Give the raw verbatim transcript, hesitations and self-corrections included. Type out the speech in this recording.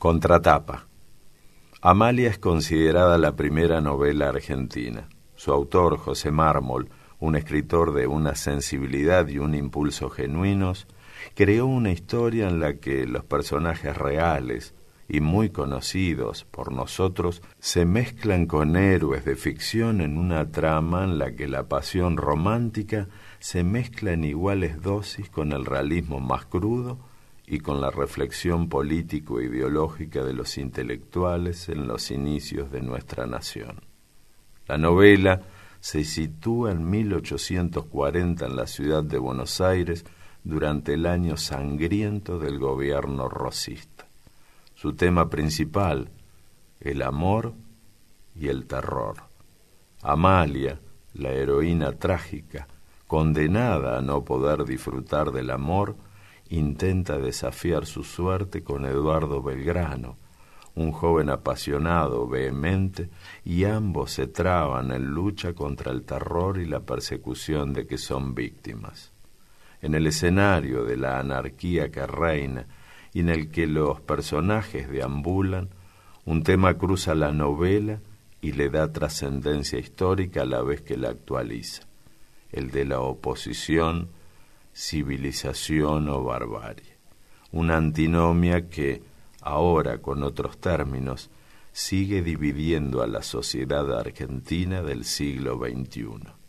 Contratapa. Amalia es considerada la primera novela argentina. Su autor, José Mármol, un escritor de una sensibilidad y un impulso genuinos, creó una historia en la que los personajes reales y muy conocidos por nosotros se mezclan con héroes de ficción en una trama en la que la pasión romántica se mezcla en iguales dosis con el realismo más crudo y con la reflexión político-ideológica de los intelectuales en los inicios de nuestra nación. La novela se sitúa en mil ochocientos cuarenta en la ciudad de Buenos Aires durante el año sangriento del gobierno rosista. Su tema principal, el amor y el terror. Amalia, la heroína trágica, condenada a no poder disfrutar del amor, intenta desafiar su suerte con Eduardo Belgrano, un joven apasionado, vehemente, y ambos se traban en lucha contra el terror y la persecución de que son víctimas. En el escenario de la anarquía que reina y en el que los personajes deambulan, un tema cruza la novela y le da trascendencia histórica a la vez que la actualiza, el de la oposición, civilización o barbarie. Una antinomia que, ahora con otros términos, sigue dividiendo a la sociedad argentina del siglo veintiuno.